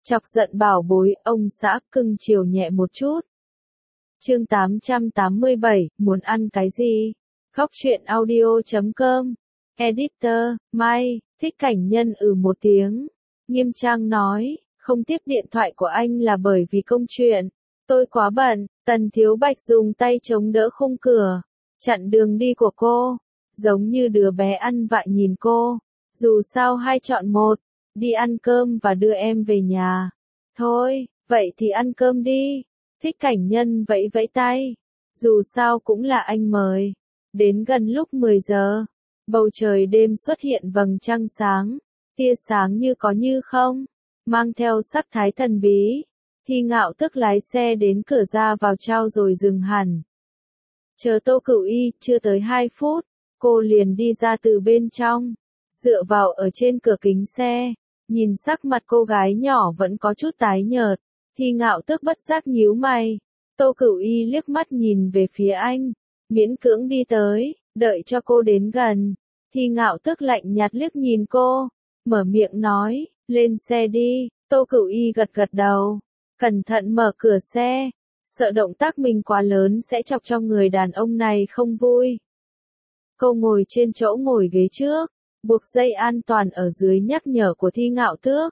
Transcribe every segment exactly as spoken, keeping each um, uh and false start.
Chọc giận bảo bối, ông xã cưng chiều nhẹ một chút. Chương tám trăm tám mươi bảy, muốn ăn cái gì? Góc truyện audio chấm com. Editor, Mai, Thích Cảnh Nhân ừ một tiếng. Nghiêm trang nói, không tiếp điện thoại của anh là bởi vì công chuyện. Tôi quá bận. Tần Thiếu Bạch dùng tay chống đỡ khung cửa, chặn đường đi của cô, giống như đứa bé ăn vạ nhìn cô. Dù sao hai chọn một, đi ăn cơm và đưa em về nhà. Thôi, vậy thì ăn cơm đi. Thích Cảnh Nhân vẫy vẫy tay. Dù sao cũng là anh mời. Đến gần lúc mười giờ, bầu trời đêm xuất hiện vầng trăng sáng, tia sáng như có như không, mang theo sắc thái thần bí. Thi Ngạo Tức lái xe đến cửa ra vào trao rồi dừng hẳn. Chờ Tô Cửu Y, chưa tới hai phút, cô liền đi ra từ bên trong, dựa vào ở trên cửa kính xe, nhìn sắc mặt cô gái nhỏ vẫn có chút tái nhợt. Thi Ngạo Tức bất giác nhíu mày. Tô Cửu Y liếc mắt nhìn về phía anh, miễn cưỡng đi tới, đợi cho cô đến gần. Thi Ngạo Tức lạnh nhạt liếc nhìn cô, mở miệng nói, lên xe đi. Tô Cửu Y gật gật đầu, cẩn thận mở cửa xe, sợ động tác mình quá lớn sẽ chọc cho người đàn ông này không vui. Cô ngồi trên chỗ ngồi ghế trước, buộc dây an toàn ở dưới nhắc nhở của Thi Ngạo Tước.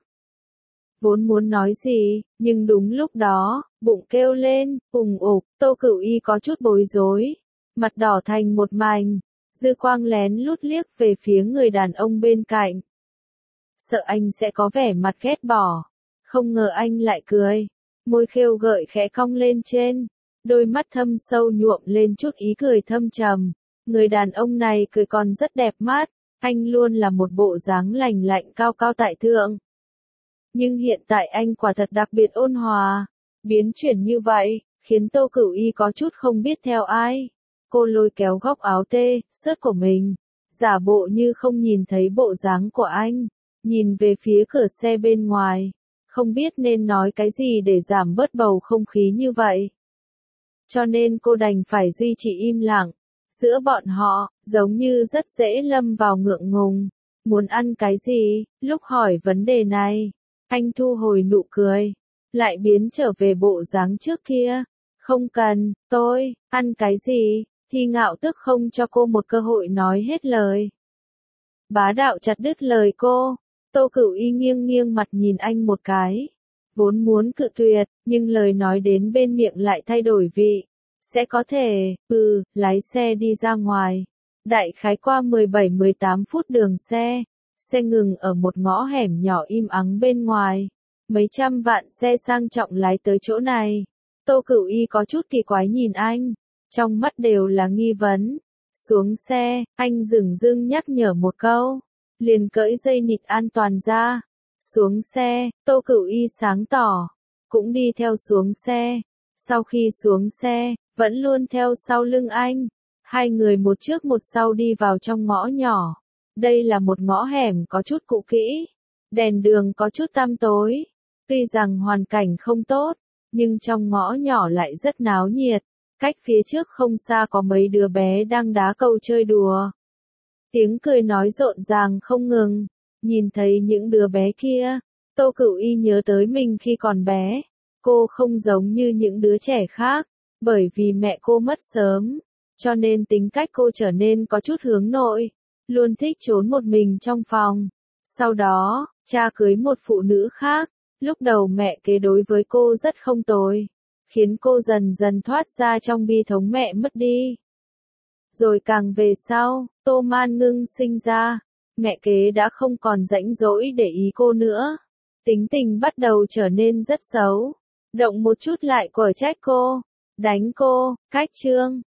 Vốn muốn nói gì, nhưng đúng lúc đó, bụng kêu lên, ùng ục. Tô Cửu Y có chút bối rối, mặt đỏ thành một mảnh, dư quang lén lút liếc về phía người đàn ông bên cạnh. Sợ anh sẽ có vẻ mặt ghét bỏ, không ngờ anh lại cười, môi khêu gợi khẽ cong lên trên, đôi mắt thâm sâu nhuộm lên chút ý cười thâm trầm. Người đàn ông này cười còn rất đẹp mắt, anh luôn là một bộ dáng lành lạnh cao cao tại thượng. Nhưng hiện tại anh quả thật đặc biệt ôn hòa, biến chuyển như vậy, khiến Tô Cửu Y có chút không biết theo ai. Cô lôi kéo góc áo tê, sớt của mình, giả bộ như không nhìn thấy bộ dáng của anh, nhìn về phía cửa xe bên ngoài, không biết nên nói cái gì để giảm bớt bầu không khí như vậy. Cho nên cô đành phải duy trì im lặng. Giữa bọn họ, giống như rất dễ lâm vào ngượng ngùng. Muốn ăn cái gì? Lúc hỏi vấn đề này, anh thu hồi nụ cười, lại biến trở về bộ dáng trước kia. Không cần, tôi, ăn cái gì? Thi Ngạo Tức không cho cô một cơ hội nói hết lời. Bá đạo chặt đứt lời cô. Tô Cửu Y nghiêng nghiêng mặt nhìn anh một cái. Vốn muốn cự tuyệt, nhưng lời nói đến bên miệng lại thay đổi vị. Sẽ có thể, ừ, lái xe đi ra ngoài. Đại khái qua mười bảy mười tám phút đường xe, xe ngừng ở một ngõ hẻm nhỏ im ắng bên ngoài. Mấy trăm vạn xe sang trọng lái tới chỗ này. Tô Cửu Y có chút kỳ quái nhìn anh, trong mắt đều là nghi vấn. Xuống xe, anh dửng dưng nhắc nhở một câu, liền cởi dây nịt an toàn ra. Xuống xe, Tô Cửu Y sáng tỏ, cũng đi theo xuống xe. Sau khi xuống xe, vẫn luôn theo sau lưng anh. Hai người một trước một sau đi vào trong ngõ nhỏ. Đây là một ngõ hẻm có chút cũ kỹ, đèn đường có chút tăm tối. Tuy rằng hoàn cảnh không tốt, nhưng trong ngõ nhỏ lại rất náo nhiệt. Cách phía trước không xa có mấy đứa bé đang đá cầu chơi đùa. Tiếng cười nói rộn ràng không ngừng. Nhìn thấy những đứa bé kia, Tô Cửu Y nhớ tới mình khi còn bé. Cô không giống như những đứa trẻ khác, bởi vì mẹ cô mất sớm, cho nên tính cách cô trở nên có chút hướng nội, luôn thích trốn một mình trong phòng. Sau đó, cha cưới một phụ nữ khác, lúc đầu mẹ kế đối với cô rất không tồi, khiến cô dần dần thoát ra trong bi thống mẹ mất đi. Rồi càng về sau, Tô Man Ngưng sinh ra, mẹ kế đã không còn rãnh rỗi để ý cô nữa. Tính tình bắt đầu trở nên rất xấu, động một chút lại quở trách cô, đánh cô, cách trương.